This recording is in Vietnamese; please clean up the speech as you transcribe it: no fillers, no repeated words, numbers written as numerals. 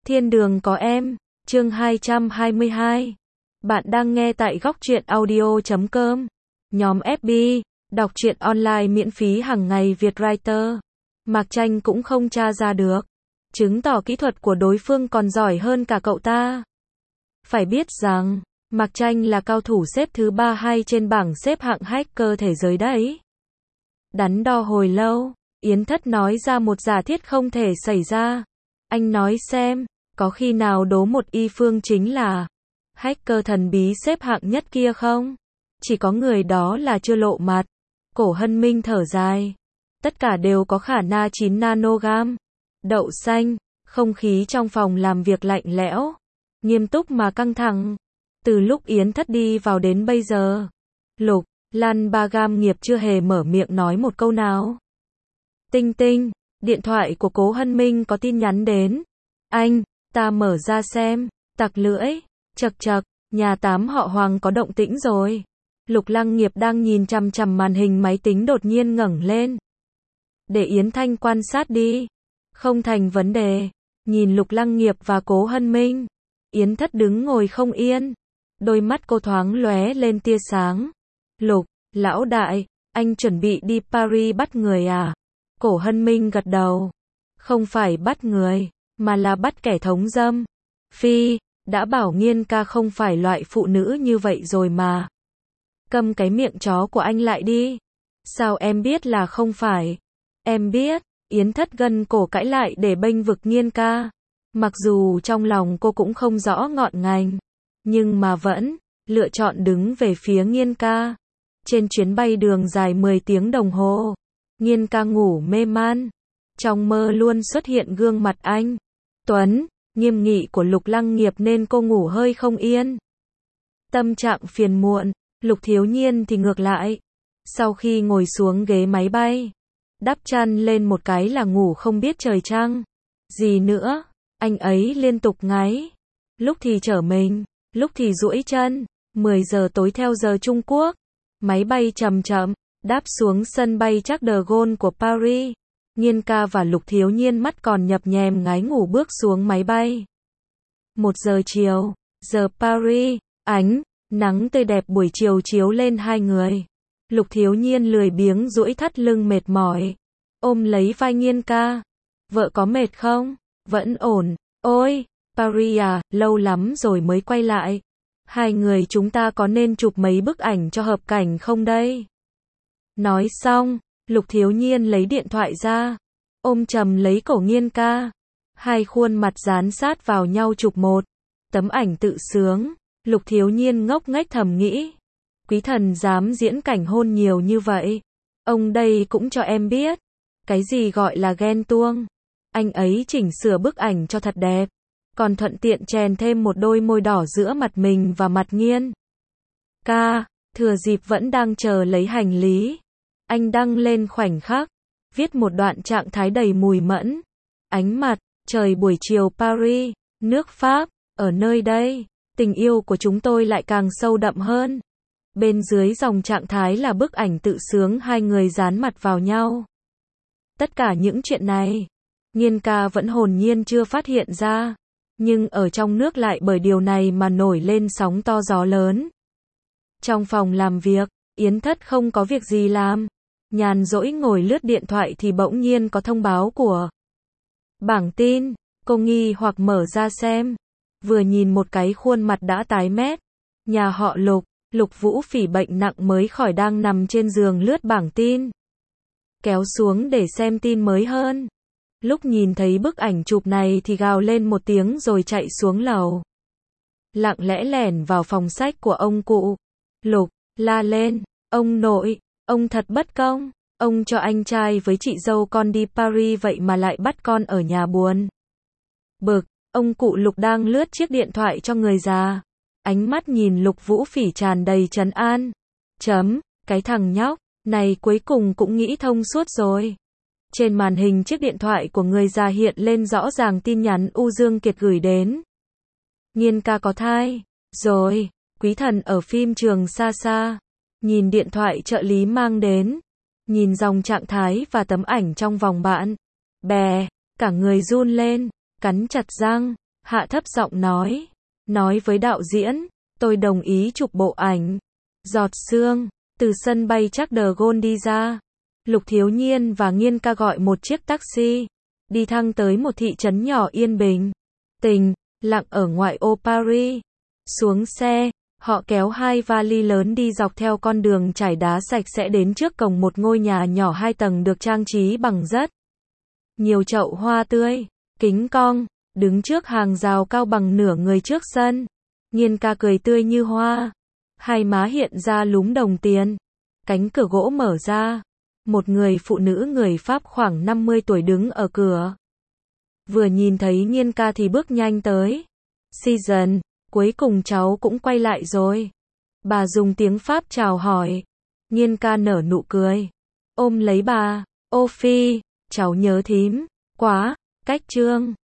Thiên đường có em, chương 222. Bạn đang nghe tại góc truyện audio.com. Nhóm FB, đọc truyện online miễn phí hàng ngày Vietwriter. Mạc Tranh cũng không tra ra được, chứng tỏ kỹ thuật của đối phương còn giỏi hơn cả cậu ta. Phải biết rằng, Mạc Tranh là cao thủ xếp thứ 32 trên bảng xếp hạng hacker thế giới đấy. Đắn đo hồi lâu, Yến Thất nói ra một giả thiết không thể xảy ra. Anh nói xem, có khi nào đố một y phương chính là hacker thần bí xếp hạng nhất kia không? Chỉ có người đó là chưa lộ mặt. Cổ Hân Minh thở dài. Tất cả đều có khả năng 9 nanogam. Đậu xanh, không khí trong phòng làm việc lạnh lẽo, nghiêm túc mà căng thẳng. Từ lúc Yến Thất đi vào đến bây giờ, Lục Lan Ba Gam Nghiệp chưa hề mở miệng nói một câu nào. Tinh tinh, điện thoại của Cố Hân Minh có tin nhắn đến. Anh, ta mở ra xem, tặc lưỡi, chật chật, nhà tám họ Hoàng có động tĩnh rồi. Lục Lăng Nghiệp đang nhìn chằm chằm màn hình máy tính đột nhiên ngẩng lên. Để Yến Thanh quan sát đi. Không thành vấn đề. Nhìn Lục Lăng Nghiệp và Cố Hân Minh, Yến Thất đứng ngồi không yên. Đôi mắt cô thoáng lóe lên tia sáng. Lục, lão đại, anh chuẩn bị đi Paris bắt người à? Cổ Hân Minh gật đầu. Không phải bắt người, mà là bắt kẻ thống dâm. Phi, đã bảo Nghiên ca không phải loại phụ nữ như vậy rồi mà. Câm cái miệng chó của anh lại đi. Sao em biết là không phải? Em biết. Yến Thất gân cổ cãi lại để bênh vực Nghiên ca. Mặc dù trong lòng cô cũng không rõ ngọn ngành, nhưng mà vẫn lựa chọn đứng về phía Nghiên ca. Trên chuyến bay đường dài 10 tiếng đồng hồ, Nghiên ca ngủ mê man. Trong mơ luôn xuất hiện gương mặt anh Tuấn, nghiêm nghị của Lục Lăng Nghiệp nên cô ngủ hơi không yên. Tâm trạng phiền muộn. Lục Thiếu Nhiên thì ngược lại. Sau khi ngồi xuống ghế máy bay, đắp chăn lên một cái là ngủ không biết trời trăng gì nữa. Anh ấy liên tục ngáy. Lúc thì trở mình, lúc thì duỗi chân. 10 giờ tối theo giờ Trung Quốc, máy bay chậm chậm đáp xuống sân bay Charles de Gaulle của Paris. Nghiên ca và Lục Thiếu Nhiên mắt còn nhập nhèm ngái ngủ bước xuống máy bay. 1 giờ chiều, giờ Paris, ánh nắng tươi đẹp buổi chiều chiếu lên hai người. Lục Thiếu Nhiên lười biếng duỗi thắt lưng mệt mỏi, ôm lấy vai Nghiên ca. Vợ có mệt không? Vẫn ổn. Ôi, Paris à, lâu lắm rồi mới quay lại. Hai người chúng ta có nên chụp mấy bức ảnh cho hợp cảnh không đây? Nói xong, Lục Thiếu Nhiên lấy điện thoại ra, ôm chầm lấy cổ Nghiên ca. Hai khuôn mặt dán sát vào nhau chụp một tấm ảnh tự sướng. Lục Thiếu Nhiên ngốc nghếch thầm nghĩ. Quý thần dám diễn cảnh hôn nhiều như vậy. Ông đây cũng cho em biết. Cái gì gọi là ghen tuông. Anh ấy chỉnh sửa bức ảnh cho thật đẹp. Còn thuận tiện chèn thêm một đôi môi đỏ giữa mặt mình và mặt Nghiên ca. Thừa dịp vẫn đang chờ lấy hành lý, anh đăng lên khoảnh khắc, viết một đoạn trạng thái đầy mùi mẫn. Ánh mặt trời buổi chiều Paris, nước Pháp, ở nơi đây, tình yêu của chúng tôi lại càng sâu đậm hơn. Bên dưới dòng trạng thái là bức ảnh tự sướng hai người dán mặt vào nhau. Tất cả những chuyện này, Nghiên ca vẫn hồn nhiên chưa phát hiện ra, nhưng ở trong nước lại bởi điều này mà nổi lên sóng to gió lớn. Trong phòng làm việc, Yến Thất không có việc gì làm, nhàn rỗi ngồi lướt điện thoại thì bỗng nhiên có thông báo của bảng tin. Cô nghi hoặc mở ra xem, vừa nhìn một cái khuôn mặt đã tái mét. Nhà họ Lục, Lục Vũ Phỉ bệnh nặng mới khỏi đang nằm trên giường lướt bảng tin. Kéo xuống để xem tin mới hơn. Lúc nhìn thấy bức ảnh chụp này thì gào lên một tiếng rồi chạy xuống lầu. Lặng lẽ lẻn vào phòng sách của ông cụ Lục, la lên, ông nội, ông thật bất công, ông cho anh trai với chị dâu con đi Paris vậy mà lại bắt con ở nhà buồn. Bực, ông cụ Lục đang lướt chiếc điện thoại cho người già. Ánh mắt nhìn Lục Vũ Phỉ tràn đầy trấn an. Cái thằng nhóc này cuối cùng cũng nghĩ thông suốt rồi. Trên màn hình chiếc điện thoại của người già hiện lên rõ ràng tin nhắn U Dương Kiệt gửi đến. Nghiên ca có thai rồi. Quý thần ở phim trường xa xa, nhìn điện thoại trợ lý mang đến, nhìn dòng trạng thái và tấm ảnh trong vòng bạn bè, cả người run lên, cắn chặt răng. hạ thấp giọng nói với đạo diễn, tôi đồng ý chụp bộ ảnh. Giọt sương, từ sân bay Charles de Gaulle đi ra. Lục Thiếu Nhiên và Nghiên Ca gọi một chiếc taxi, đi thẳng tới một thị trấn nhỏ yên bình, tĩnh lặng ở ngoại ô Paris. Xuống xe, họ kéo hai vali lớn đi dọc theo con đường trải đá sạch sẽ đến trước cổng một ngôi nhà nhỏ 2 tầng được trang trí bằng rất nhiều chậu hoa tươi, kính cong, đứng trước hàng rào cao bằng nửa người trước sân. Nghiên Ca cười tươi như hoa, hai má hiện ra lúm đồng tiền. Cánh cửa gỗ mở ra, một người phụ nữ người Pháp khoảng 50 tuổi đứng ở cửa. Vừa nhìn thấy Nghiên Ca thì bước nhanh tới. Season, cuối cùng cháu cũng quay lại rồi. Bà dùng tiếng Pháp chào hỏi. Nghiên Ca nở nụ cười, ôm lấy bà. Ô Phi, cháu nhớ thím quá. Cách Trương